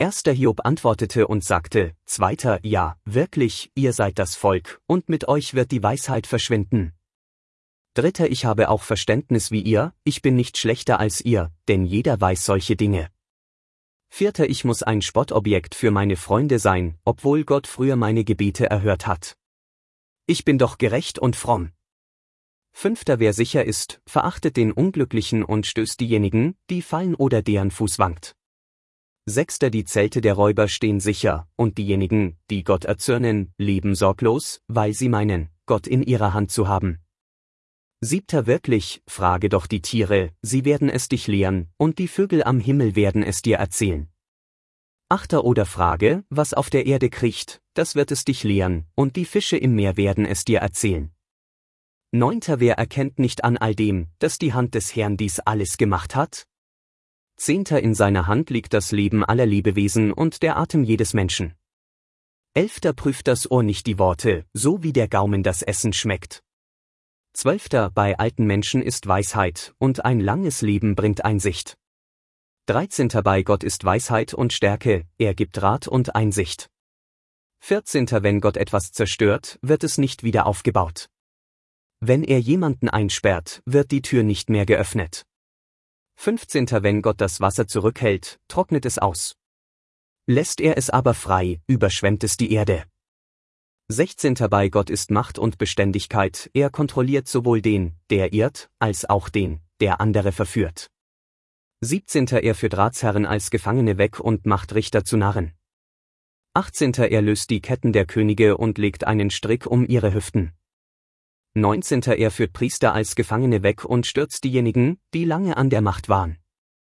Erster Hiob antwortete und sagte, Zweiter, ja, wirklich, ihr seid das Volk, und mit euch wird die Weisheit verschwinden. Dritter, ich habe auch Verständnis wie ihr, ich bin nicht schlechter als ihr, denn jeder weiß solche Dinge. Vierter, ich muss ein Spottobjekt für meine Freunde sein, obwohl Gott früher meine Gebete erhört hat. Ich bin doch gerecht und fromm. Fünfter, wer sicher ist, verachtet den Unglücklichen und stößt diejenigen, die fallen oder deren Fuß wankt. Sechster, die Zelte der Räuber stehen sicher, und diejenigen, die Gott erzürnen, leben sorglos, weil sie meinen, Gott in ihrer Hand zu haben. Siebter, wirklich, frage doch die Tiere, sie werden es dich lehren, und die Vögel am Himmel werden es dir erzählen. Achter, oder frage, was auf der Erde kriecht, das wird es dich lehren, und die Fische im Meer werden es dir erzählen. Neunter, wer erkennt nicht an all dem, dass die Hand des Herrn dies alles gemacht hat? Zehnter, in seiner Hand liegt das Leben aller Lebewesen und der Atem jedes Menschen. Elfter, prüft das Ohr nicht die Worte, so wie der Gaumen das Essen schmeckt. Zwölfter, bei alten Menschen ist Weisheit, und ein langes Leben bringt Einsicht. 13. bei Gott ist Weisheit und Stärke, er gibt Rat und Einsicht. 14. wenn Gott etwas zerstört, wird es nicht wieder aufgebaut. Wenn er jemanden einsperrt, wird die Tür nicht mehr geöffnet. 15. wenn Gott das Wasser zurückhält, trocknet es aus. Lässt er es aber frei, überschwemmt es die Erde. 16. bei Gott ist Macht und Beständigkeit, er kontrolliert sowohl den, der irrt, als auch den, der andere verführt. 17. er führt Ratsherren als Gefangene weg und macht Richter zu Narren. 18. er löst die Ketten der Könige und legt einen Strick um ihre Hüften. 19. er führt Priester als Gefangene weg und stürzt diejenigen, die lange an der Macht waren.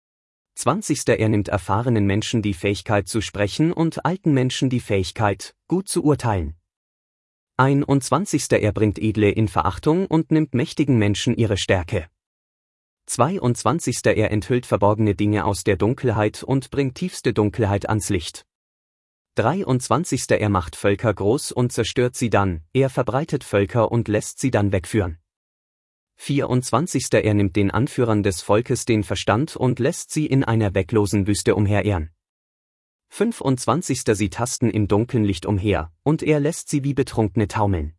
20. er nimmt erfahrenen Menschen die Fähigkeit zu sprechen und alten Menschen die Fähigkeit, gut zu urteilen. 21. er bringt Edle in Verachtung und nimmt mächtigen Menschen ihre Stärke. 22. er enthüllt verborgene Dinge aus der Dunkelheit und bringt tiefste Dunkelheit ans Licht. 23. er macht Völker groß und zerstört sie dann, er verbreitet Völker und lässt sie dann wegführen. 24. er nimmt den Anführern des Volkes den Verstand und lässt sie in einer weglosen Wüste umherirren. 25. sie tasten im dunklen Licht umher, und er lässt sie wie Betrunkene taumeln.